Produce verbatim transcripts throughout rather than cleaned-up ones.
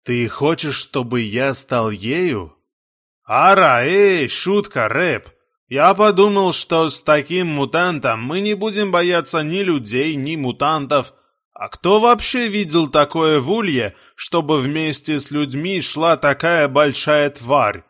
Ты хочешь, чтобы я стал ею? Ара, эй, шутка, Рэп. Я подумал, что с таким мутантом мы не будем бояться ни людей, ни мутантов. А кто вообще видел такое в Улье, чтобы вместе с людьми шла такая большая тварь?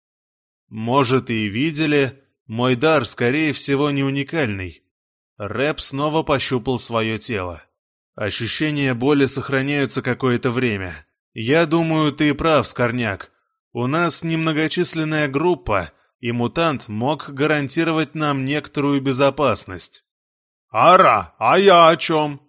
Может, и видели, мой дар, скорее всего, не уникальный. Рэп снова пощупал свое тело. Ощущения боли сохраняются какое-то время. Я думаю, ты прав, Скорняк. У нас немногочисленная группа, и мутант мог гарантировать нам некоторую безопасность. Ара, а я о чем?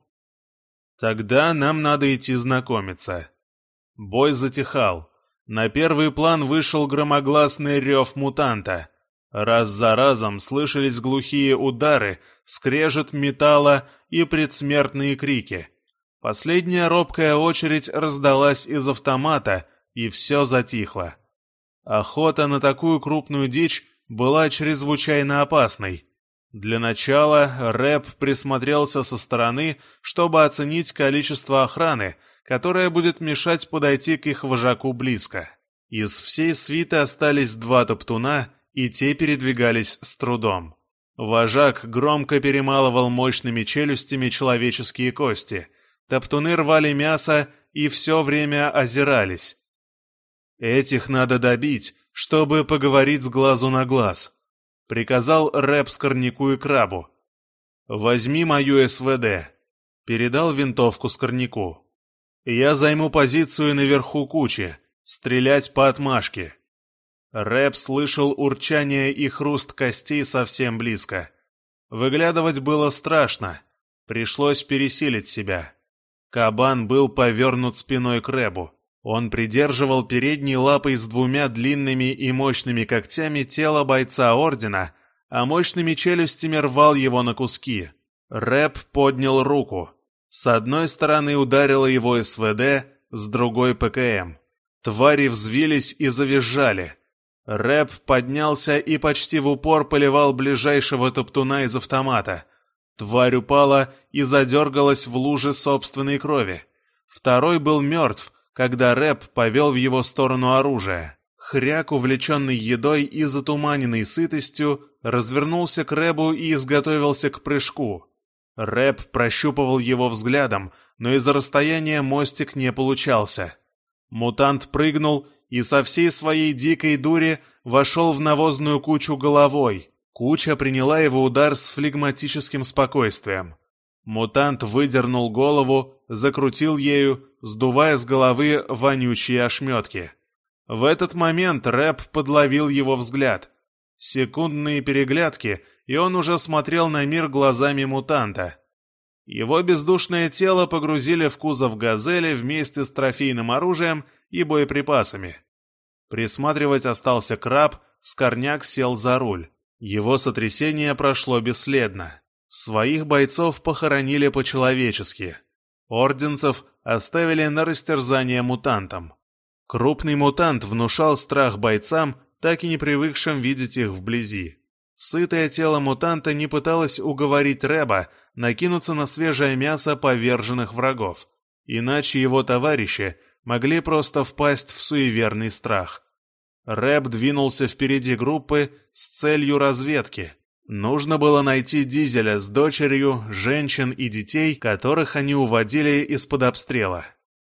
Тогда нам надо идти знакомиться. Бой затихал. На первый план вышел громогласный рев мутанта. Раз за разом слышались глухие удары, скрежет металла и предсмертные крики. Последняя робкая очередь раздалась из автомата, и все затихло. Охота на такую крупную дичь была чрезвычайно опасной. Для начала Рэп присмотрелся со стороны, чтобы оценить количество охраны, которая будет мешать подойти к их вожаку близко. Из всей свиты остались два топтуна, и те передвигались с трудом. Вожак громко перемалывал мощными челюстями человеческие кости. Топтуны рвали мясо и все время озирались. «Этих надо добить, чтобы поговорить с глазу на глаз», — приказал Рэп Скорняку и Крабу. «Возьми мою СВД», — передал винтовку Скорняку. «Я займу позицию наверху кучи, стрелять по отмашке». Рэп слышал урчание и хруст костей совсем близко. Выглядывать было страшно. Пришлось пересилить себя. Кабан был повернут спиной к Рэбу. Он придерживал передней лапой с двумя длинными и мощными когтями тело бойца Ордена, а мощными челюстями рвал его на куски. Рэп поднял руку. С одной стороны ударила его СВД, с другой ПКМ. Твари взвились и завизжали. Рэп поднялся и почти в упор поливал ближайшего топтуна из автомата. Тварь упала и задергалась в луже собственной крови. Второй был мертв, когда Рэп повел в его сторону оружие. Хряк, увлеченный едой и затуманенный сытостью, развернулся к Рэбу и изготовился к прыжку. Рэп прощупывал его взглядом, но из-за расстояния мостик не получался. Мутант прыгнул и со всей своей дикой дури вошел в навозную кучу головой. Куча приняла его удар с флегматическим спокойствием. Мутант выдернул голову, закрутил ею, сдувая с головы вонючие ошметки. В этот момент Рэп подловил его взгляд. Секундные переглядки, и он уже смотрел на мир глазами мутанта. Его бездушное тело погрузили в кузов «Газели» вместе с трофейным оружием и боеприпасами. Присматривать остался Краб, Скорняк сел за руль. Его сотрясение прошло бесследно. Своих бойцов похоронили по-человечески. Орденцев оставили на растерзание мутантам. Крупный мутант внушал страх бойцам, так и не привыкшим видеть их вблизи. Сытое тело мутанта не пыталось уговорить Рэба накинуться на свежее мясо поверженных врагов, иначе его товарищи могли просто впасть в суеверный страх. Рэб двинулся впереди группы с целью разведки. Нужно было найти Дизеля с дочерью, женщин и детей, которых они уводили из-под обстрела.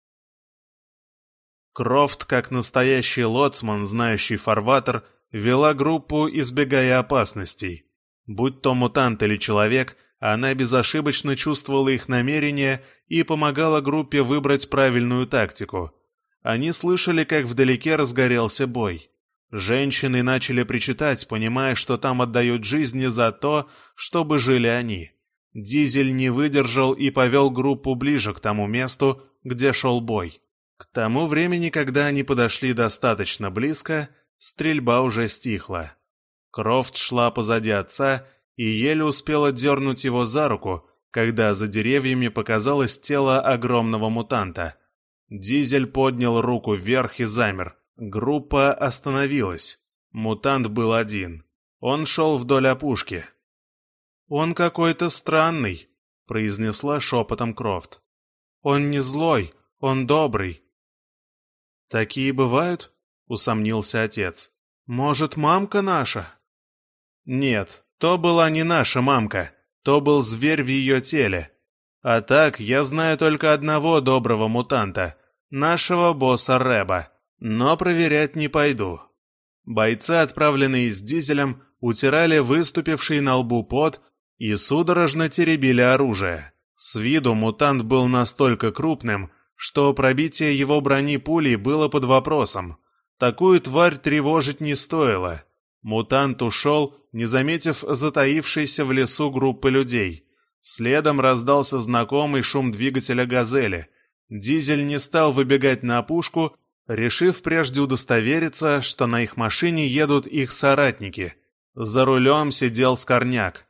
Крофт, как настоящий лоцман, знающий фарватер, вела группу, избегая опасностей. Будь то мутант или человек, она безошибочно чувствовала их намерения и помогала группе выбрать правильную тактику. Они слышали, как вдалеке разгорелся бой. Женщины начали причитать, понимая, что там отдают жизни за то, чтобы жили они. Дизель не выдержал и повел группу ближе к тому месту, где шел бой. К тому времени, когда они подошли достаточно близко, стрельба уже стихла. Крофт шла позади отца и еле успела дернуть его за руку, когда за деревьями показалось тело огромного мутанта. Дизель поднял руку вверх и замер. Группа остановилась. Мутант был один. Он шел вдоль опушки. «Он какой-то странный», — произнесла шепотом Крофт. «Он не злой, он добрый». «Такие бывают?» — усомнился отец. «Может, мамка наша?» «Нет, то была не наша мамка, то был зверь в ее теле. А так, я знаю только одного доброго мутанта, нашего босса Рэба, но проверять не пойду». Бойцы, отправленные с Дизелем, утирали выступивший на лбу пот и судорожно теребили оружие. С виду мутант был настолько крупным, что пробитие его брони пулей было под вопросом. Такую тварь тревожить не стоило. Мутант ушел, не заметив затаившейся в лесу группы людей. Следом раздался знакомый шум двигателя «Газели». Дизель не стал выбегать на опушку, решив прежде удостовериться, что на их машине едут их соратники. За рулем сидел Скорняк.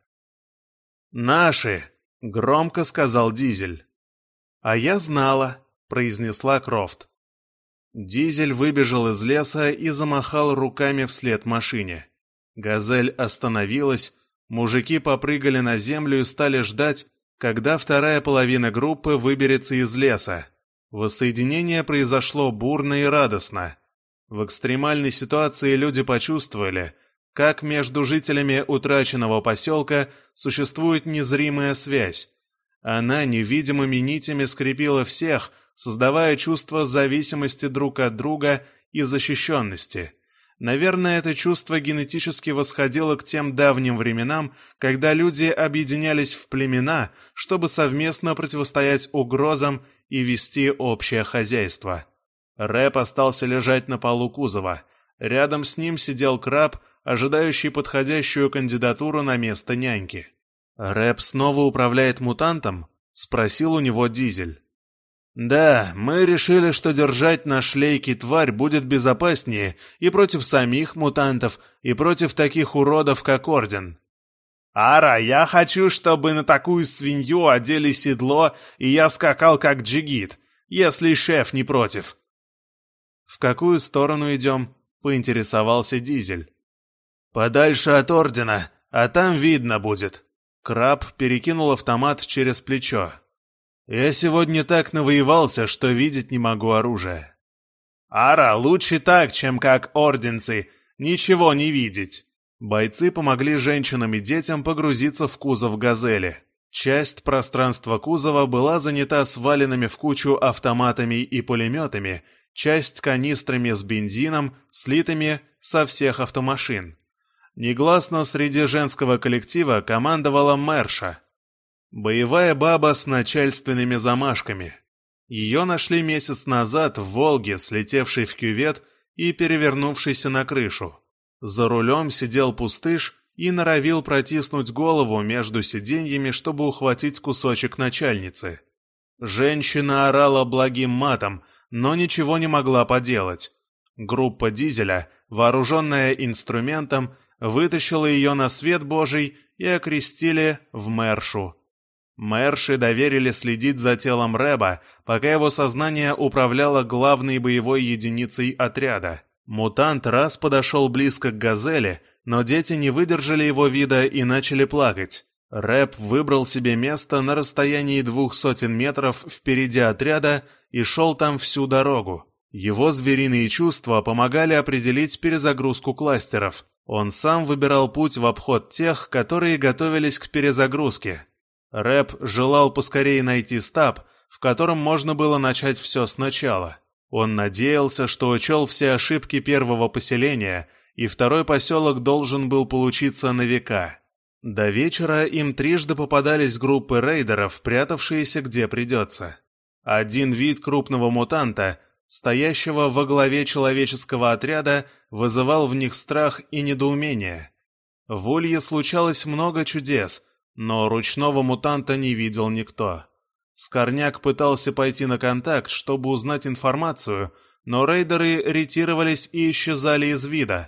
«Наши!» — громко сказал Дизель. «А я знала», — произнесла Крофт. Дизель выбежал из леса и замахал руками вслед машине. «Газель» остановилась, мужики попрыгали на землю и стали ждать, когда вторая половина группы выберется из леса. Воссоединение произошло бурно и радостно. В экстремальной ситуации люди почувствовали, как между жителями утраченного поселка существует незримая связь. Она невидимыми нитями скрепила всех, создавая чувство зависимости друг от друга и защищенности. Наверное, это чувство генетически восходило к тем давним временам, когда люди объединялись в племена, чтобы совместно противостоять угрозам и вести общее хозяйство. Рэп остался лежать на полу кузова. Рядом с ним сидел Краб, ожидающий подходящую кандидатуру на место няньки. «Рэп снова управляет мутантом?» — спросил у него Дизель. «Да, мы решили, что держать на шлейке тварь будет безопаснее и против самих мутантов, и против таких уродов, как Орден». «Ара, я хочу, чтобы на такую свинью одели седло, и я скакал как джигит, если шеф не против». «В какую сторону идем?» — поинтересовался Дизель. «Подальше от Ордена, а там видно будет». Краб перекинул автомат через плечо. «Я сегодня так навоевался, что видеть не могу оружия». «Ара, лучше так, чем как орденцы, ничего не видеть». Бойцы помогли женщинам и детям погрузиться в кузов «Газели». Часть пространства кузова была занята сваленными в кучу автоматами и пулеметами, часть канистрами с бензином, слитыми со всех автомашин. Негласно среди женского коллектива командовала Мэрша. Боевая баба с начальственными замашками. Ее нашли месяц назад в «Волге», слетевшей в кювет и перевернувшейся на крышу. За рулем сидел пустыш и норовил протиснуть голову между сиденьями, чтобы ухватить кусочек начальницы. Женщина орала благим матом, но ничего не могла поделать. Группа Дизеля, вооруженная инструментом, вытащила ее на свет Божий и окрестили в Мэршу. Мэрши доверили следить за телом Рэба, пока его сознание управляло главной боевой единицей отряда. Мутант раз подошел близко к «Газели», но дети не выдержали его вида и начали плакать. Рэб выбрал себе место на расстоянии двух сотен метров впереди отряда и шел там всю дорогу. Его звериные чувства помогали определить перезагрузку кластеров. Он сам выбирал путь в обход тех, которые готовились к перезагрузке. Рэб желал поскорее найти стаб, в котором можно было начать все сначала. Он надеялся, что учел все ошибки первого поселения, и второй поселок должен был получиться на века. До вечера им трижды попадались группы рейдеров, прятавшиеся где придется. Один вид крупного мутанта, стоящего во главе человеческого отряда, вызывал в них страх и недоумение. В Улье случалось много чудес, но ручного мутанта не видел никто. Скорняк пытался пойти на контакт, чтобы узнать информацию, но рейдеры ретировались и исчезали из вида.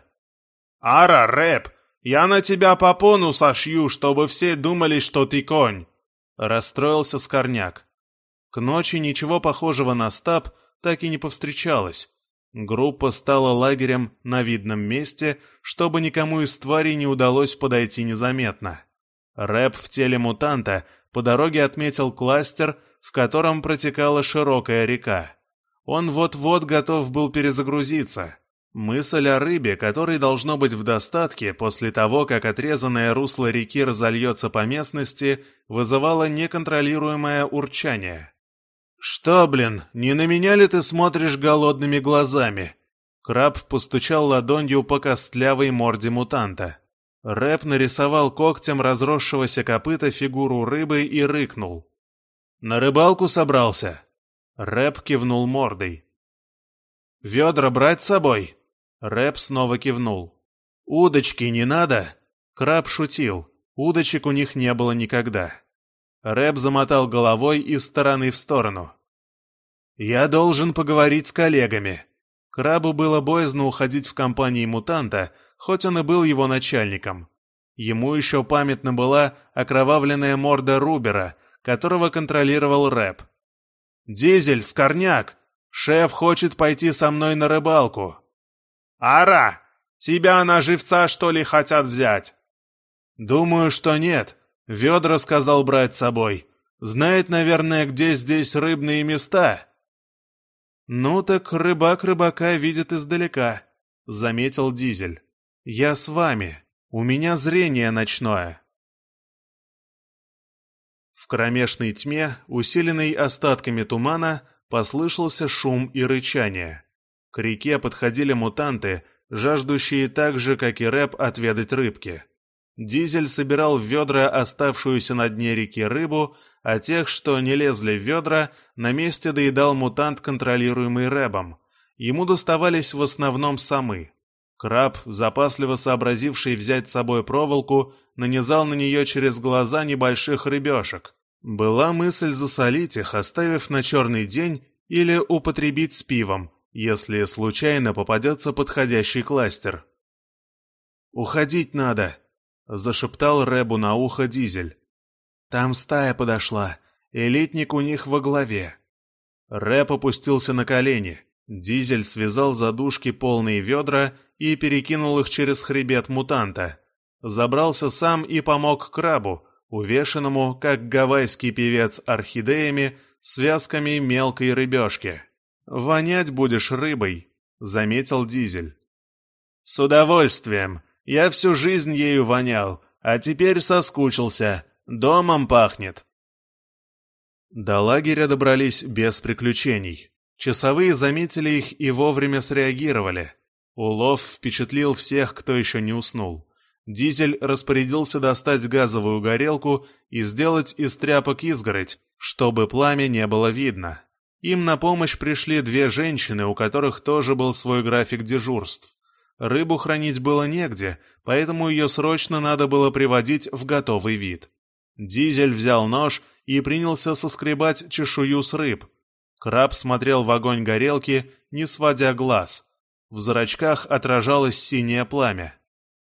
«Ара, Рэп, я на тебя попону сошью, чтобы все думали, что ты конь!» Расстроился Скорняк. К ночи ничего похожего на стаб так и не повстречалось. Группа стала лагерем на видном месте, чтобы никому из тварей не удалось подойти незаметно. Рэп в теле мутанта по дороге отметил кластер, в котором протекала широкая река. Он вот-вот готов был перезагрузиться. Мысль о рыбе, которой должно быть в достатке после того, как отрезанное русло реки разольется по местности, вызывала неконтролируемое урчание. «Что, блин, не на меня ли ты смотришь голодными глазами?» Краб постучал ладонью по костлявой морде мутанта. Рэп нарисовал когтем разросшегося копыта фигуру рыбы и рыкнул. «На рыбалку собрался?» Рэп кивнул мордой. «Ведра брать с собой?» Рэп снова кивнул. «Удочки не надо?» Краб шутил. Удочек у них не было никогда. Рэп замотал головой из стороны в сторону. «Я должен поговорить с коллегами». Крабу было боязно уходить в компании мутанта, хоть он и был его начальником. Ему еще памятна была окровавленная морда Рубера, которого контролировал Рэп. «Дизель, Скорняк! Шеф хочет пойти со мной на рыбалку!» «Ара! Тебя на живца, что ли, хотят взять?» «Думаю, что нет. Ведра сказал брать с собой. Знает, наверное, где здесь рыбные места». «Ну так рыбак рыбака видит издалека», — заметил Дизель. «Я с вами. У меня зрение ночное». В кромешной тьме, усиленной остатками тумана, послышался шум и рычание. К реке подходили мутанты, жаждущие так же, как и Рэп, отведать рыбки. Дизель собирал в ведра оставшуюся на дне реки рыбу, а тех, что не лезли в ведра, на месте доедал мутант, контролируемый Рэбом. Ему доставались в основном самы. Краб, запасливо сообразивший взять с собой проволоку, нанизал на нее через глаза небольших рыбешек. Была мысль засолить их, оставив на черный день, или употребить с пивом, если случайно попадется подходящий кластер. «Уходить надо», — зашептал Рэбу на ухо Дизель. «Там стая подошла, элитник у них во главе». Рэб опустился на колени. Дизель связал задушки полные ведра и перекинул их через хребет мутанта. Забрался сам и помог крабу, увешанному, как гавайский певец, орхидеями, связками мелкой рыбешки. «Вонять будешь рыбой», — заметил Дизель. «С удовольствием. Я всю жизнь ею вонял, а теперь соскучился. Домом пахнет». До лагеря добрались без приключений. Часовые заметили их и вовремя среагировали. Улов впечатлил всех, кто еще не уснул. Дизель распорядился достать газовую горелку и сделать из тряпок изгородь, чтобы пламя не было видно. Им на помощь пришли две женщины, у которых тоже был свой график дежурств. Рыбу хранить было негде, поэтому ее срочно надо было приводить в готовый вид. Дизель взял нож и принялся соскребать чешую с рыб. Краб смотрел в огонь горелки, не сводя глаз. В зрачках отражалось синее пламя.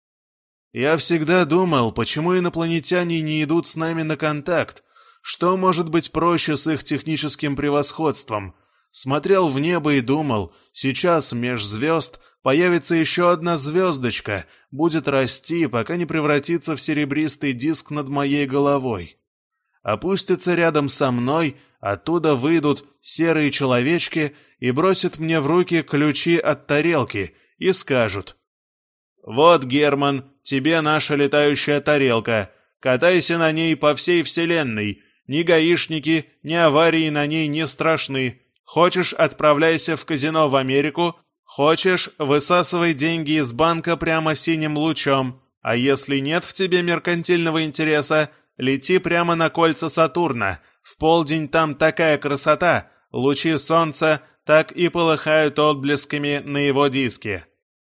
«Я всегда думал, почему инопланетяне не идут с нами на контакт. Что может быть проще с их техническим превосходством? Смотрел в небо и думал, сейчас меж звезд появится еще одна звездочка, будет расти, пока не превратится в серебристый диск над моей головой. Опустится рядом со мной, оттуда выйдут серые человечки и бросят мне в руки ключи от тарелки и скажут: «Вот, Герман, тебе наша летающая тарелка, катайся на ней по всей вселенной, ни гаишники, ни аварии на ней не страшны. Хочешь, отправляйся в казино в Америку, хочешь, высасывай деньги из банка прямо синим лучом, а если нет в тебе меркантильного интереса, лети прямо на кольца Сатурна, в полдень там такая красота, лучи солнца так и полыхают отблесками на его диске».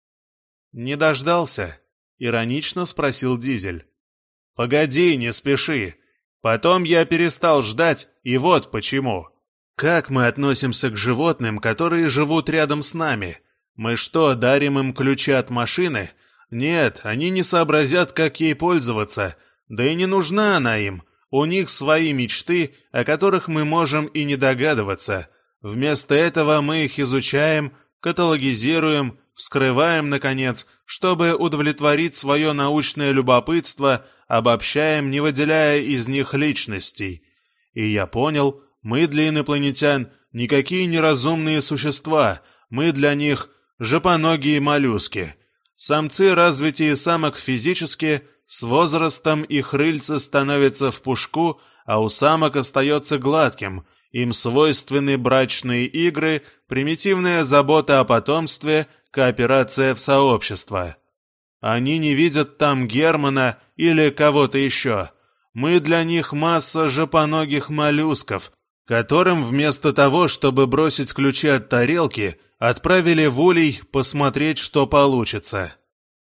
«Не дождался?» — иронично спросил Дизель. «Погоди, не спеши. Потом я перестал ждать, и вот почему. Как мы относимся к животным, которые живут рядом с нами? Мы что, дарим им ключи от машины? Нет, они не сообразят, как ей пользоваться. Да и не нужна она им. У них свои мечты, о которых мы можем и не догадываться. Вместо этого мы их изучаем, каталогизируем, вскрываем, наконец, чтобы удовлетворить свое научное любопытство, обобщаем, не выделяя из них личностей. И я понял, мы для инопланетян никакие неразумные существа, мы для них жопоногие моллюски. Самцы развитие самок физически, с возрастом их рыльце становится в пушку, а у самок остается гладким, им свойственны брачные игры, примитивная забота о потомстве, кооперация в сообщество. Они не видят там Германа или кого-то еще. Мы для них масса жопоногих моллюсков, которым вместо того, чтобы бросить ключи от тарелки, отправили в улей посмотреть, что получится.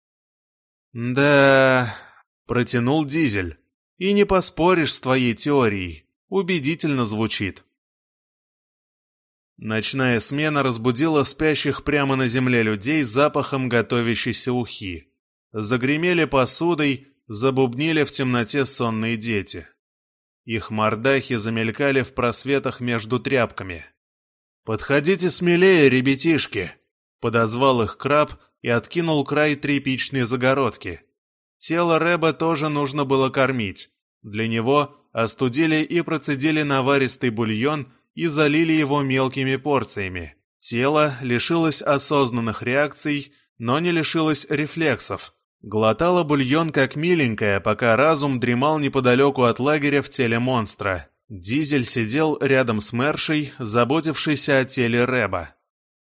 «Да...» — протянул Дизель. «И не поспоришь с твоей теорией. Убедительно звучит». Ночная смена разбудила спящих прямо на земле людей запахом готовящейся ухи. Загремели посудой, забубнили в темноте сонные дети. Их мордахи замелькали в просветах между тряпками. «Подходите смелее, ребятишки!» — подозвал их краб и откинул край тряпичной загородки. Тело Рэба тоже нужно было кормить. Для него остудили и процедили наваристый бульон и залили его мелкими порциями. Тело лишилось осознанных реакций, но не лишилось рефлексов. Глотало бульон как миленькое, пока разум дремал неподалеку от лагеря в теле монстра. Дизель сидел рядом с Мэршей, заботившейся о теле Рэба.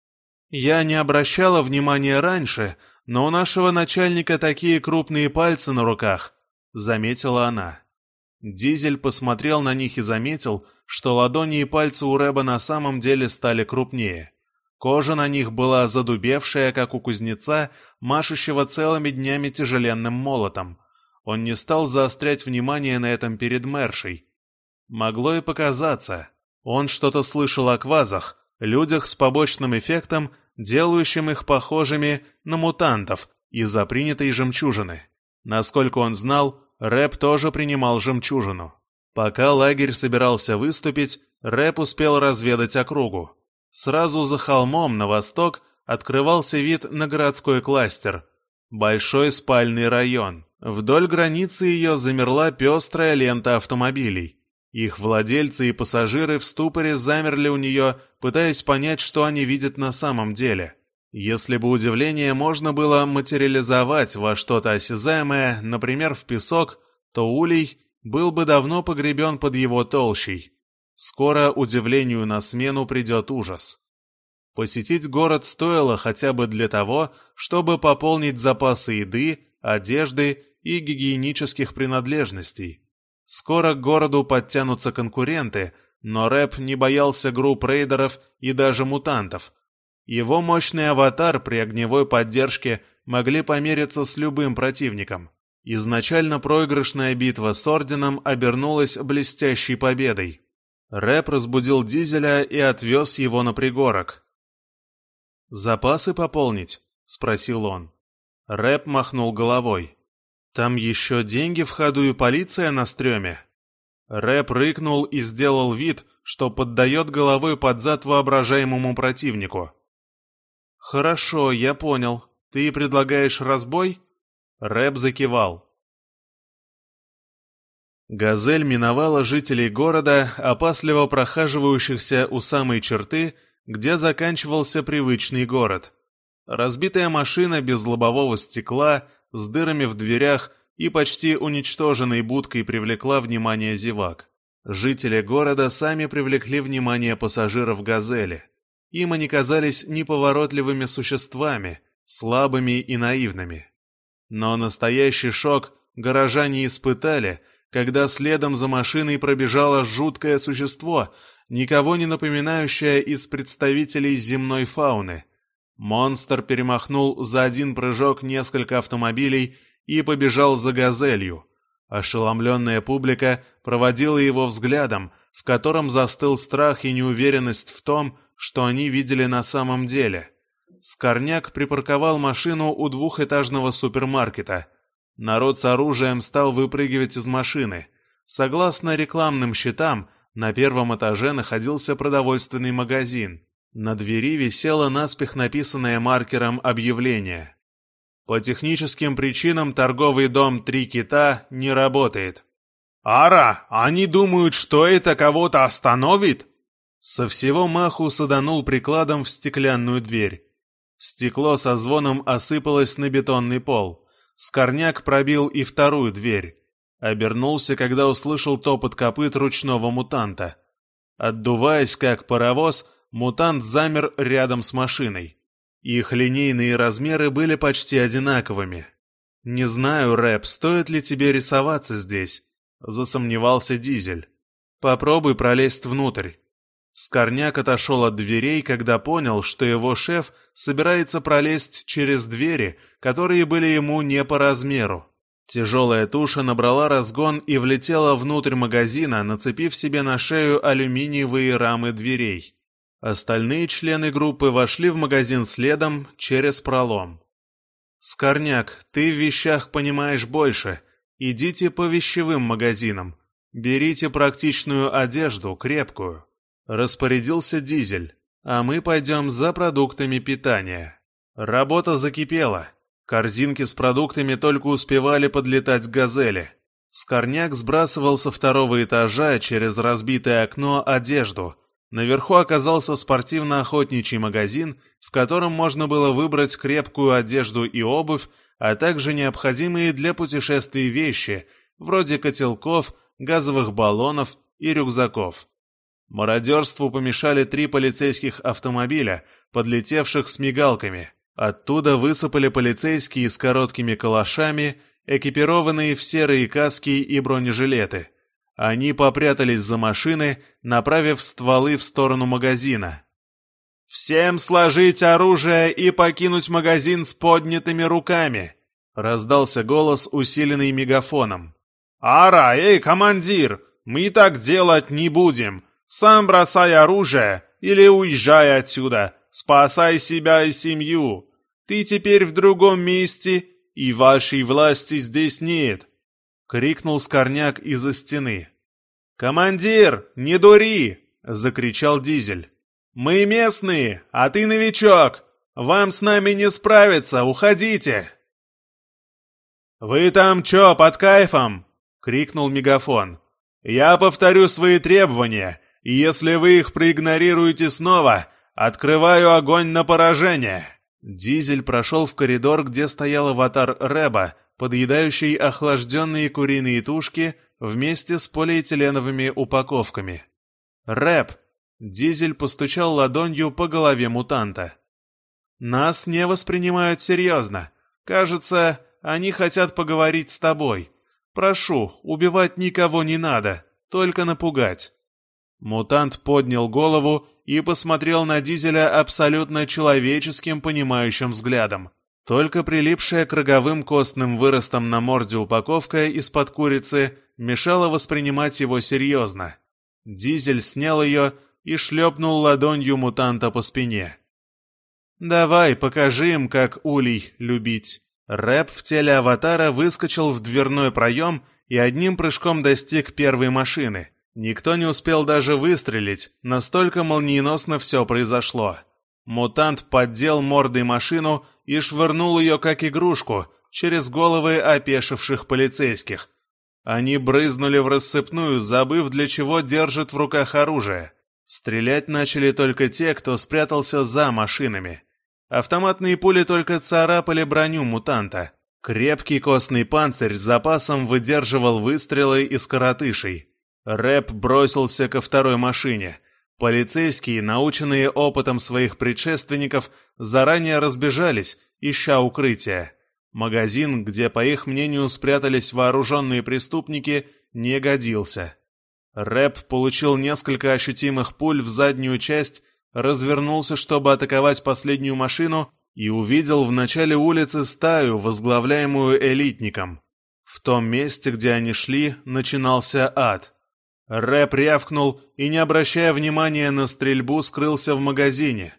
«Я не обращала внимания раньше, но у нашего начальника такие крупные пальцы на руках», — заметила она. Дизель посмотрел на них и заметил, что ладони и пальцы у Рэба на самом деле стали крупнее. Кожа на них была задубевшая, как у кузнеца, машущего целыми днями тяжеленным молотом. Он не стал заострять внимание на этом перед Мэршей. Могло и показаться. Он что-то слышал о квазах, людях с побочным эффектом, делающим их похожими на мутантов из-за принятой жемчужины. Насколько он знал, Рэб тоже принимал жемчужину. Пока лагерь собирался выступить, Рэб успел разведать округу. Сразу за холмом на восток открывался вид на городской кластер. Большой спальный район. Вдоль границы ее замерла пестрая лента автомобилей. Их владельцы и пассажиры в ступоре замерли у нее, пытаясь понять, что они видят на самом деле. Если бы удивление можно было материализовать во что-то осязаемое, например, в песок, то улей был бы давно погребен под его толщей. Скоро удивлению на смену придет ужас. Посетить город стоило хотя бы для того, чтобы пополнить запасы еды, одежды и гигиенических принадлежностей. Скоро к городу подтянутся конкуренты, но Рэб не боялся групп рейдеров и даже мутантов. Его мощный аватар при огневой поддержке могли помериться с любым противником. Изначально проигрышная битва с Орденом обернулась блестящей победой. Рэб разбудил Дизеля и отвез его на пригорок. «Запасы пополнить?» — спросил он. Рэб махнул головой. «Там еще деньги в ходу и полиция на стреме». Рэб рыкнул и сделал вид, что поддает головой под зад воображаемому противнику. «Хорошо, я понял. Ты предлагаешь разбой?» Рэб закивал. «Газель» миновала жителей города, опасливо прохаживающихся у самой черты, где заканчивался привычный город. Разбитая машина без лобового стекла, с дырами в дверях и почти уничтоженной будкой привлекла внимание зевак. Жители города сами привлекли внимание пассажиров «Газели». Им они казались неповоротливыми существами, слабыми и наивными. Но настоящий шок горожане испытали, когда следом за машиной пробежало жуткое существо, никого не напоминающее из представителей земной фауны. Монстр перемахнул за один прыжок несколько автомобилей и побежал за «Газелью». Ошеломленная публика проводила его взглядом, в котором застыл страх и неуверенность в том, что они видели на самом деле. Скорняк припарковал машину у двухэтажного супермаркета. Народ с оружием стал выпрыгивать из машины. Согласно рекламным щитам, на первом этаже находился продовольственный магазин. На двери висело наспех написанное маркером объявление. По техническим причинам торговый дом «Три кита» не работает. «Ара, они думают, что это кого-то остановит?» Со всего маху саданул прикладом в стеклянную дверь. Стекло со звоном осыпалось на бетонный пол. Скорняк пробил и вторую дверь. Обернулся, когда услышал топот копыт ручного мутанта. Отдуваясь, как паровоз, мутант замер рядом с машиной. Их линейные размеры были почти одинаковыми. «Не знаю, Рэп, стоит ли тебе рисоваться здесь?» — засомневался Дизель. «Попробуй пролезть внутрь». Скорняк отошел от дверей, когда понял, что его шеф собирается пролезть через двери, которые были ему не по размеру. Тяжелая туша набрала разгон и влетела внутрь магазина, нацепив себе на шею алюминиевые рамы дверей. Остальные члены группы вошли в магазин следом через пролом. «Скорняк, ты в вещах понимаешь больше. Идите по вещевым магазинам. Берите практичную одежду, крепкую». Распорядился Дизель, а мы пойдем за продуктами питания. Работа закипела. Корзинки с продуктами только успевали подлетать к «Газели». Скорняк сбрасывал со второго этажа через разбитое окно одежду. Наверху оказался спортивно-охотничий магазин, в котором можно было выбрать крепкую одежду и обувь, а также необходимые для путешествий вещи, вроде котелков, газовых баллонов и рюкзаков. Мародерству помешали три полицейских автомобиля, подлетевших с мигалками. Оттуда высыпали полицейские с короткими калашами, экипированные в серые каски и бронежилеты. Они попрятались за машины, направив стволы в сторону магазина. «Всем сложить оружие и покинуть магазин с поднятыми руками!» — раздался голос, усиленный мегафоном. «Ара, эй, командир, мы так делать не будем! Сам бросай оружие или уезжай отсюда, спасай себя и семью. Ты теперь в другом месте, и вашей власти здесь нет!» — крикнул Скорняк из-за стены. «Командир, не дури!» — закричал Дизель. «Мы местные, а ты новичок! Вам с нами не справиться, уходите!» «Вы там чё, под кайфом?» — крикнул мегафон. «Я повторю свои требования, и если вы их проигнорируете снова, открываю огонь на поражение!» Дизель прошел в коридор, где стоял аватар Рэба, подъедающий охлажденные куриные тушки вместе с полиэтиленовыми упаковками. «Рэб!» — Дизель постучал ладонью по голове мутанта. «Нас не воспринимают серьезно. Кажется, они хотят поговорить с тобой. Прошу, убивать никого не надо, только напугать». Мутант поднял голову и посмотрел на Дизеля абсолютно человеческим понимающим взглядом. Только прилипшая к роговым костным выростам на морде упаковка из-под курицы мешала воспринимать его серьезно. Дизель снял ее и шлепнул ладонью мутанта по спине. «Давай, покажи им, как улей любить». Рэп в теле аватара выскочил в дверной проем и одним прыжком достиг первой машины. Никто не успел даже выстрелить, настолько молниеносно все произошло. Мутант поддел мордой машину и швырнул ее как игрушку через головы опешивших полицейских. Они брызнули в рассыпную, забыв, для чего держат в руках оружие. Стрелять начали только те, кто спрятался за машинами. Автоматные пули только царапали броню мутанта. Крепкий костный панцирь с запасом выдерживал выстрелы из коротышей. Рэп бросился ко второй машине. Полицейские, наученные опытом своих предшественников, заранее разбежались, ища укрытия. Магазин, где, по их мнению, спрятались вооруженные преступники, не годился. Рэп получил несколько ощутимых пуль в заднюю часть, развернулся, чтобы атаковать последнюю машину, и увидел в начале улицы стаю, возглавляемую элитником. В том месте, где они шли, начинался ад. Рэп рявкнул и, не обращая внимания на стрельбу, скрылся в магазине.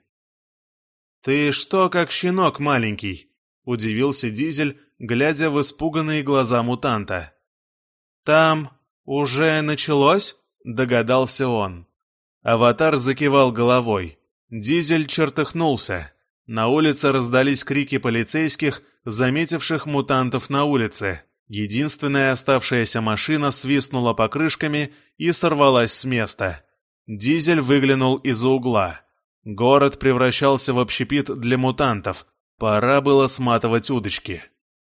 «Ты что, как щенок маленький?» — удивился Дизель, глядя в испуганные глаза мутанта. «Там уже началось?» — догадался он. Аватар закивал головой. Дизель чертыхнулся. На улице раздались крики полицейских, заметивших мутантов на улице. Единственная оставшаяся машина свистнула покрышками и сорвалась с места. Дизель выглянул из-за угла. Город превращался в общепит для мутантов. Пора было сматывать удочки.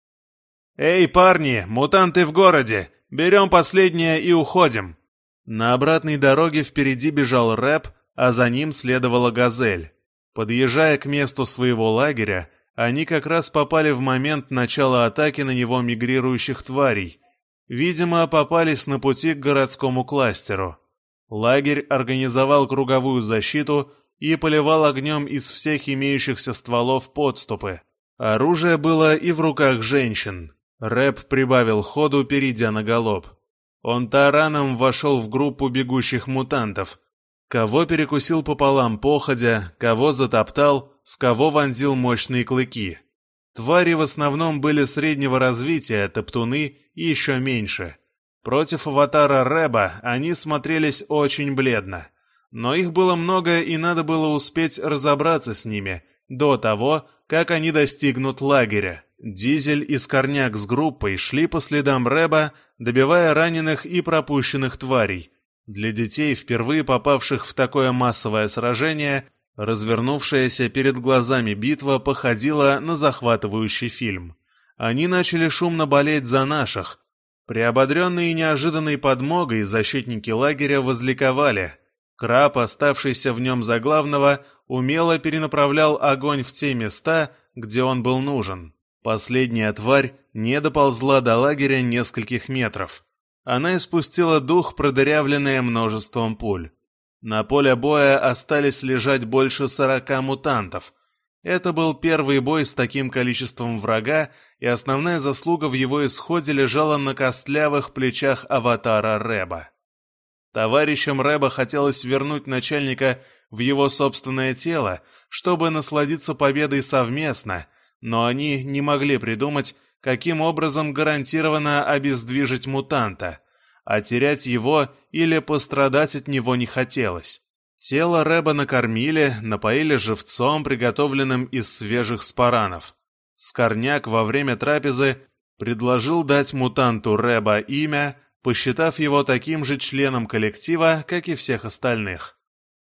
«Эй, парни, мутанты в городе! Берем последнее и уходим!» На обратной дороге впереди бежал Рэп, а за ним следовала Газель. Подъезжая к месту своего лагеря, они как раз попали в момент начала атаки на него мигрирующих тварей. Видимо, попались на пути к городскому кластеру. Лагерь организовал круговую защиту и поливал огнем из всех имеющихся стволов подступы. Оружие было и в руках женщин. Рэп прибавил ходу, перейдя на галоп. Он тараном вошел в группу бегущих мутантов. Кого перекусил пополам походя, кого затоптал, в кого вонзил мощные клыки. Твари в основном были среднего развития, топтуны и еще меньше. Против аватара Рэба они смотрелись очень бледно. Но их было много, и надо было успеть разобраться с ними до того, как они достигнут лагеря. Дизель и Скорняк с группой шли по следам Рэба, добивая раненых и пропущенных тварей. Для детей, впервые попавших в такое массовое сражение, развернувшаяся перед глазами битва походила на захватывающий фильм. Они начали шумно болеть за наших. Приободренные неожиданной подмогой, защитники лагеря возликовали. Краб, оставшийся в нем за главного, умело перенаправлял огонь в те места, где он был нужен. Последняя тварь не доползла до лагеря нескольких метров. Она испустила дух, продырявленная множеством пуль. На поле боя остались лежать больше сорока мутантов. Это был первый бой с таким количеством врага, и основная заслуга в его исходе лежала на костлявых плечах аватара Рэба. Товарищам Рэба хотелось вернуть начальника в его собственное тело, чтобы насладиться победой совместно, но они не могли придумать, каким образом гарантированно обездвижить мутанта, а терять его или пострадать от него не хотелось. Тело Рэба накормили, напоили живцом, приготовленным из свежих спаранов. Скорняк во время трапезы предложил дать мутанту Рэба имя, посчитав его таким же членом коллектива, как и всех остальных.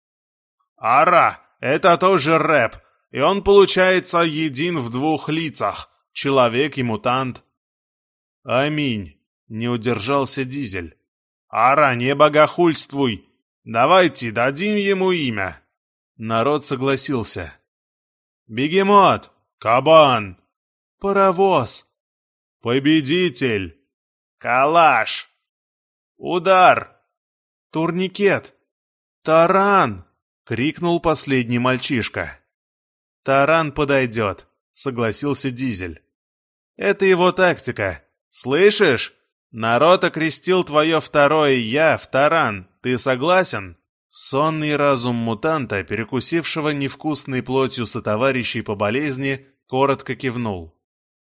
«Ара, это тоже Рэб, и он, получается, един в двух лицах, человек и мутант». «Аминь», — не удержался Дизель. «Ара, не богохульствуй! Давайте дадим ему имя!» Народ согласился. «Бегемот! Кабан! Паровоз! Победитель! Калаш! Удар! Турникет! Таран!» — крикнул последний мальчишка. «Таран подойдет», — согласился Дизель. «Это его тактика. Слышишь? Народ окрестил твое второе «я» в таран. Ты согласен?» Сонный разум мутанта, перекусившего невкусной плотью сотоварищей по болезни, коротко кивнул.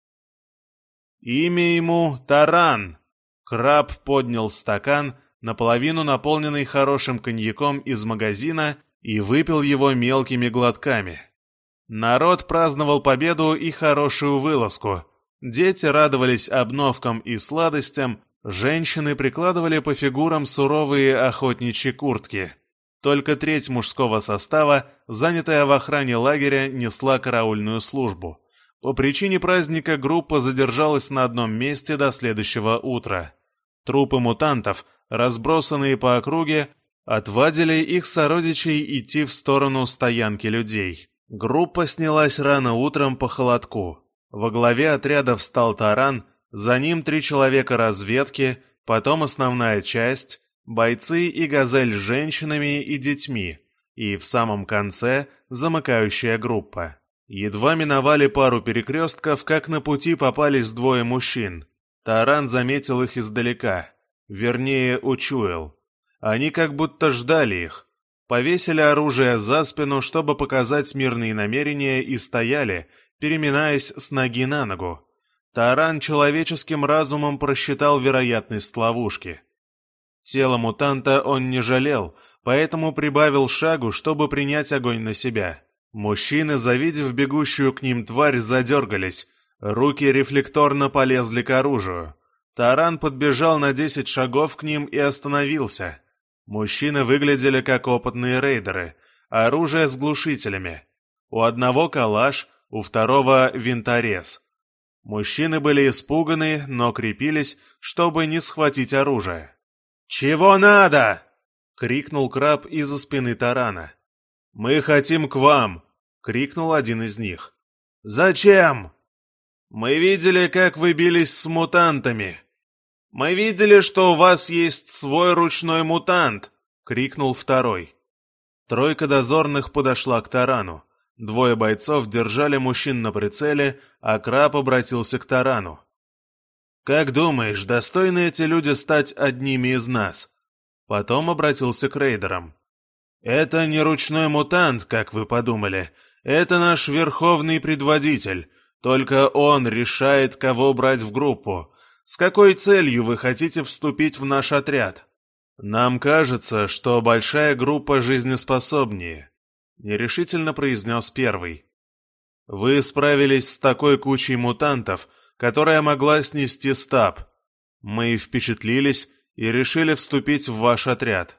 «Имя ему Таран». Краб поднял стакан, наполовину наполненный хорошим коньяком из магазина, и выпил его мелкими глотками. Народ праздновал победу и хорошую вылазку. Дети радовались обновкам и сладостям, женщины прикладывали по фигурам суровые охотничьи куртки. Только треть мужского состава, занятая в охране лагеря, несла караульную службу. По причине праздника группа задержалась на одном месте до следующего утра. Трупы мутантов, разбросанные по округе, отвадили их сородичей идти в сторону стоянки людей. Группа снялась рано утром по холодку. Во главе отряда встал Таран, за ним три человека разведки, потом основная часть, бойцы и газель с женщинами и детьми, и в самом конце замыкающая группа. Едва миновали пару перекрестков, как на пути попались двое мужчин. Таран заметил их издалека, вернее, учуял. Они как будто ждали их. Повесили оружие за спину, чтобы показать мирные намерения, и стояли, переминаясь с ноги на ногу. Таран человеческим разумом просчитал вероятность ловушки. Тело мутанта он не жалел, поэтому прибавил шагу, чтобы принять огонь на себя. Мужчины, завидев бегущую к ним тварь, задергались. Руки рефлекторно полезли к оружию. Таран подбежал на десять шагов к ним и остановился. Мужчины выглядели как опытные рейдеры, оружие с глушителями. У одного калаш, у второго винторез. Мужчины были испуганы, но крепились, чтобы не схватить оружие. «Чего надо?» — крикнул краб из-за спины тарана. «Мы хотим к вам!» — крикнул один из них. «Зачем?» «Мы видели, как вы бились с мутантами». «Мы видели, что у вас есть свой ручной мутант!» — крикнул второй. Тройка дозорных подошла к тарану. Двое бойцов держали мужчин на прицеле, а краб обратился к тарану. «Как думаешь, достойны эти люди стать одними из нас?» Потом обратился к рейдерам. «Это не ручной мутант, как вы подумали. Это наш верховный предводитель. Только он решает, кого брать в группу. С какой целью вы хотите вступить в наш отряд?» «Нам кажется, что большая группа жизнеспособнее», — нерешительно произнес первый. «Вы справились с такой кучей мутантов, которая могла снести стаб. Мы впечатлились и решили вступить в ваш отряд».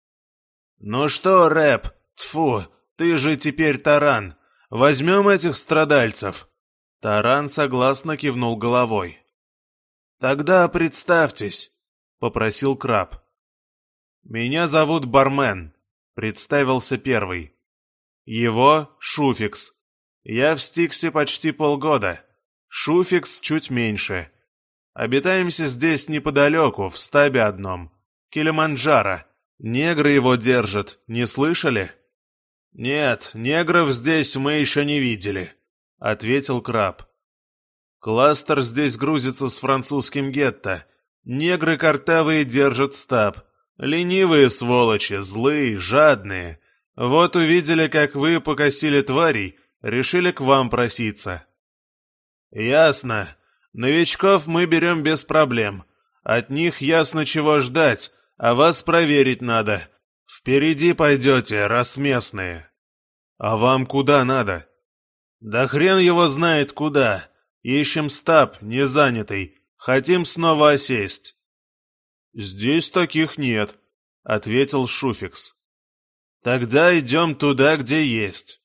«Ну что, Рэп, тьфу, ты же теперь таран. Возьмем этих страдальцев». Таран согласно кивнул головой. «Тогда представьтесь», — попросил краб. «Меня зовут Бармен», — представился первый. «Его Шуфикс. Я в Стиксе почти полгода. Шуфикс чуть меньше. Обитаемся здесь неподалеку, в стабе одном. Килиманджаро. Негры его держат, не слышали?» «Нет, негров здесь мы еще не видели», — ответил краб. «Кластер здесь грузится с французским гетто. Негры картавые держат стаб. Ленивые сволочи, злые, жадные. Вот увидели, как вы покосили тварей, решили к вам проситься». «Ясно. Новичков мы берем без проблем. От них ясно чего ждать, а вас проверить надо. Впереди пойдете, раз местные». «А вам куда надо?» «Да хрен его знает куда. Ищем стаб, не занятый. Хотим снова осесть». «Здесь таких нет», — ответил Шуфикс. «Тогда идем туда, где есть».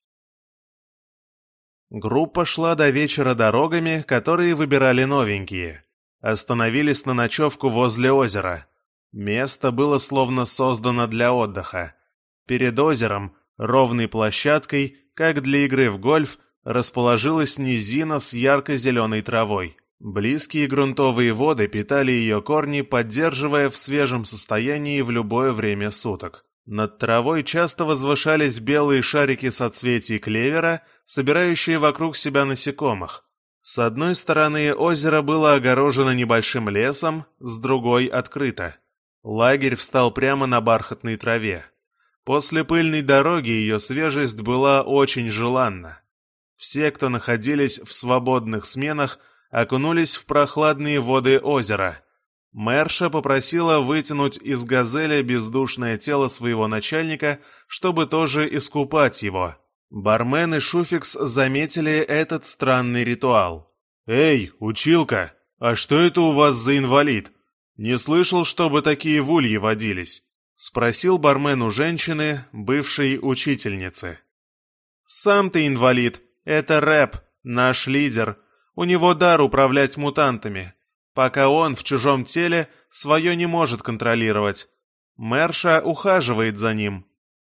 Группа шла до вечера дорогами, которые выбирали новенькие. Остановились на ночевку возле озера. Место было словно создано для отдыха. Перед озером, ровной площадкой, как для игры в гольф, расположилась низина с ярко-зеленой травой. Близкие грунтовые воды питали ее корни, поддерживая в свежем состоянии в любое время суток. Над травой часто возвышались белые шарики соцветий клевера, собирающие вокруг себя насекомых. С одной стороны озеро было огорожено небольшим лесом, с другой — открыто. Лагерь встал прямо на бархатной траве. После пыльной дороги ее свежесть была очень желанна. Все, кто находились в свободных сменах, окунулись в прохладные воды озера. Мэрша попросила вытянуть из газели бездушное тело своего начальника, чтобы тоже искупать его. Бармен и Шуфикс заметили этот странный ритуал. «Эй, училка, а что это у вас за инвалид? Не слышал, чтобы такие в улье водились?» — спросил бармен у женщины, бывшей учительницы. «Сам ты инвалид, это Рэп, наш лидер. У него дар управлять мутантами. Пока он в чужом теле свое не может контролировать. Мэрша ухаживает за ним».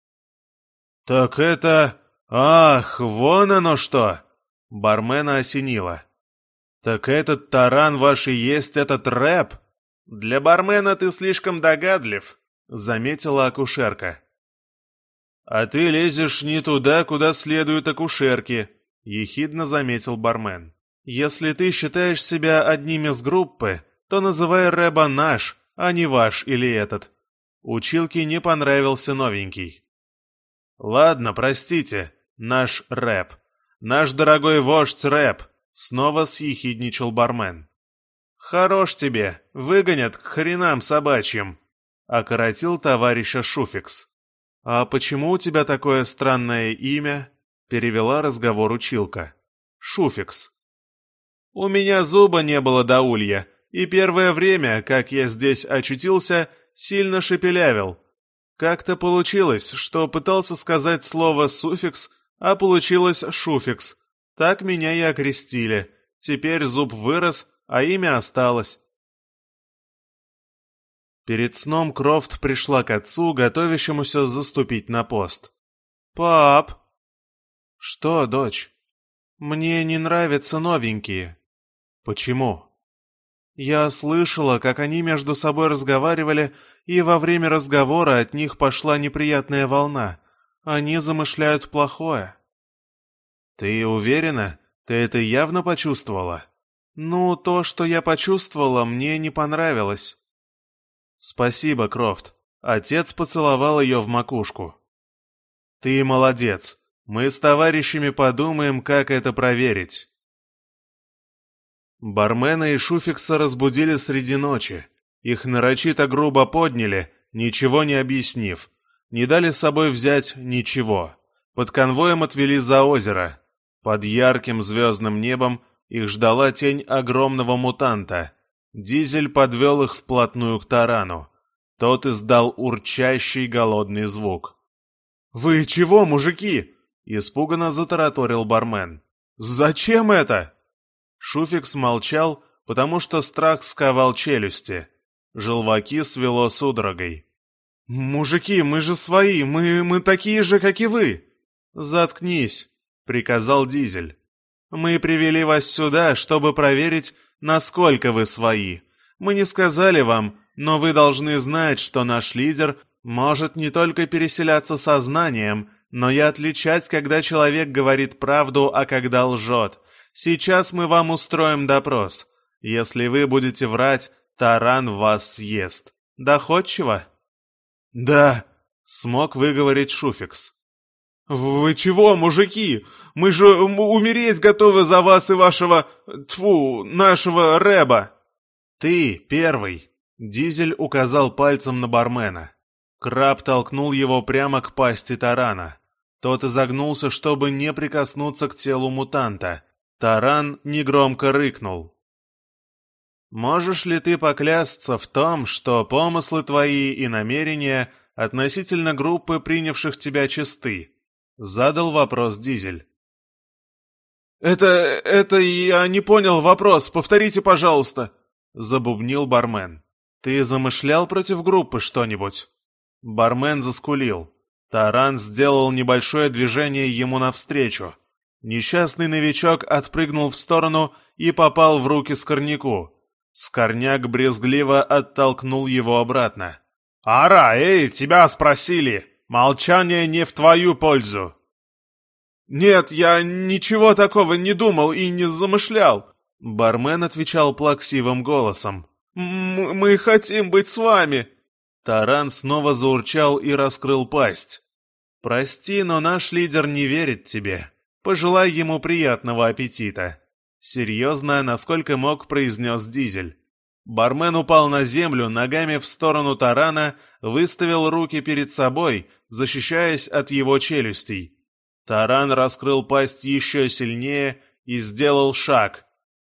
«Так это... Ах, вон оно что!» Бармена осенило. «Так этот таран ваш и есть этот Рэп?» «Для бармена ты слишком догадлив», — заметила акушерка. «А ты лезешь не туда, куда следуют акушерки», — ехидно заметил бармен. «Если ты считаешь себя одним из группы, то называй Рэба наш, а не ваш или этот». Училке не понравился новенький. «Ладно, простите, наш Рэп. Наш дорогой вождь Рэп», — снова съехидничал бармен. «Хорош тебе, выгонят к хренам собачьим», — окоротил товарища Шуфикс. «А почему у тебя такое странное имя?» — перевела разговор училка. «Шуфикс». «У меня зуба не было до улья, и первое время, как я здесь очутился, сильно шепелявил. Как-то получилось, что пытался сказать слово «суффикс», а получилось «шуффикс». Так меня и окрестили. Теперь зуб вырос, а имя осталось. Перед сном Крофт пришла к отцу, готовящемуся заступить на пост. «Пап!» «Что, дочь?» «Мне не нравятся новенькие». «Почему?» «Я слышала, как они между собой разговаривали, и во время разговора от них пошла неприятная волна. Они замышляют плохое». «Ты уверена? Ты это явно почувствовала?» «Ну, то, что я почувствовала, мне не понравилось». «Спасибо, Крофт». Отец поцеловал ее в макушку. «Ты молодец. Мы с товарищами подумаем, как это проверить». Бармена и Шуффикса разбудили среди ночи. Их нарочито грубо подняли, ничего не объяснив. Не дали с собой взять ничего. Под конвоем отвели за озеро. Под ярким звездным небом их ждала тень огромного мутанта. Дизель подвел их вплотную к тарану. Тот издал урчащий голодный звук. «Вы чего, мужики?» — испуганно затараторил бармен. «Зачем это?» Шуффикс молчал, потому что страх сковал челюсти. Желваки свело судорогой. «Мужики, мы же свои, мы, мы такие же, как и вы!» «Заткнись», — приказал Дизель. «Мы привели вас сюда, чтобы проверить, насколько вы свои. Мы не сказали вам, но вы должны знать, что наш лидер может не только переселяться сознанием, но и отличать, когда человек говорит правду, а когда лжет. Сейчас мы вам устроим допрос. Если вы будете врать, таран вас съест. Доходчиво?» «Да», — смог выговорить Шуффикс. «Вы чего, мужики? Мы же умереть готовы за вас и вашего... тьфу, нашего рэба!» «Ты первый!» — Дизель указал пальцем на бармена. Краб толкнул его прямо к пасти тарана. Тот изогнулся, чтобы не прикоснуться к телу мутанта. Таран негромко рыкнул. «Можешь ли ты поклясться в том, что помыслы твои и намерения относительно группы, принявших тебя, чисты?» — задал вопрос Дизель. «Это... это... я не понял вопрос, повторите, пожалуйста», — забубнил бармен. «Ты замышлял против группы что-нибудь?» Бармен заскулил. Таран сделал небольшое движение ему навстречу. Несчастный новичок отпрыгнул в сторону и попал в руки Скорняку. Скорняк брезгливо оттолкнул его обратно. «Ара, эй, тебя спросили! Молчание не в твою пользу!» «Нет, я ничего такого не думал и не замышлял!» Бармен отвечал плаксивым голосом. М «Мы хотим быть с вами!» Таран снова заурчал и раскрыл пасть. «Прости, но наш лидер не верит тебе. Пожелай ему приятного аппетита», — серьезно, насколько мог, произнес Дизель. Бармен упал на землю, ногами в сторону тарана, выставил руки перед собой, защищаясь от его челюстей. Таран раскрыл пасть еще сильнее и сделал шаг.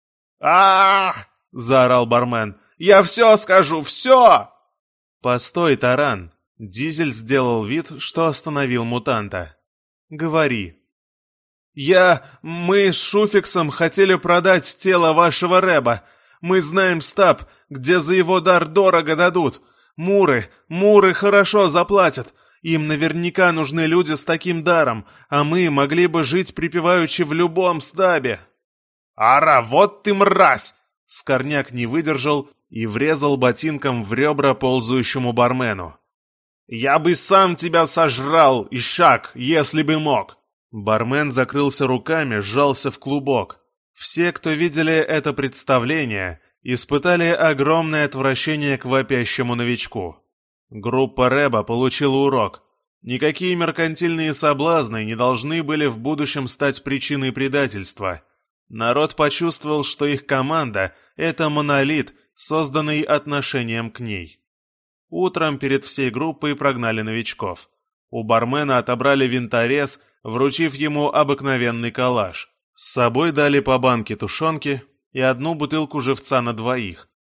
а заорал бармен. «Я все скажу, все!» «Постой, таран!» Дизель сделал вид, что остановил мутанта. «Говори». «Я... мы с Шуффиксом хотели продать тело вашего рэба. Мы знаем стаб, где за его дар дорого дадут. Муры, муры хорошо заплатят. Им наверняка нужны люди с таким даром, а мы могли бы жить припеваючи в любом стабе». «Ара, вот ты мразь!» Скорняк не выдержал и врезал ботинком в ребра ползающему бармену. «Я бы сам тебя сожрал, ишак, если бы мог!» Бармен закрылся руками, сжался в клубок. Все, кто видели это представление, испытали огромное отвращение к вопящему новичку. Группа рэба получила урок. Никакие меркантильные соблазны не должны были в будущем стать причиной предательства. Народ почувствовал, что их команда — это монолит, созданный отношением к ней. Утром перед всей группой прогнали новичков. У бармена отобрали винторез, вручив ему обыкновенный калаш. С собой дали по банке тушенки и одну бутылку живца на двоих.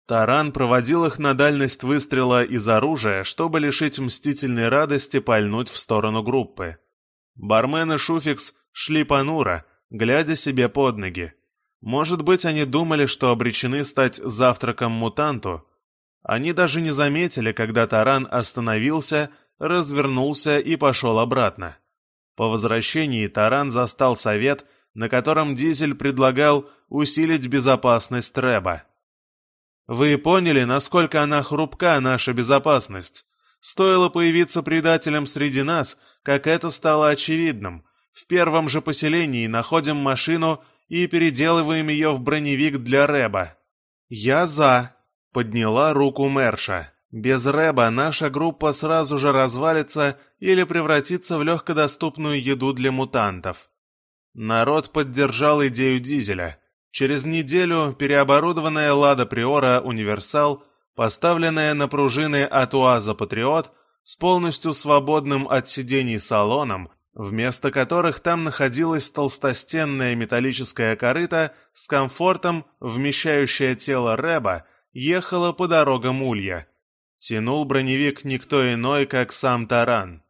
Таран проводил их на дальность выстрела из оружия, чтобы лишить мстительной радости пальнуть в сторону группы. Бармен и Шуфикс шли понуро, глядя себе под ноги. Может быть, они думали, что обречены стать завтраком мутанту. Они даже не заметили, когда таран остановился, развернулся и пошел обратно. По возвращении таран застал совет, на котором Дизель предлагал усилить безопасность Рэба. «Вы поняли, насколько она хрупка, наша безопасность? Стоило появиться предателям среди нас, как это стало очевидным. В первом же поселении находим машину и переделываем ее в броневик для Рэба». «Я за», — подняла руку Мэрша. «Без Рэба наша группа сразу же развалится или превратится в легкодоступную еду для мутантов». Народ поддержал идею Дизеля. Через неделю переоборудованная «Лада Приора Универсал», поставленная на пружины от УАЗа «Патриот», с полностью свободным от сидений салоном, вместо которых там находилась толстостенная металлическая корыта с комфортом, вмещающая тело Рэба, ехала по дорогам Улья. Тянул броневик никто иной, как сам таран.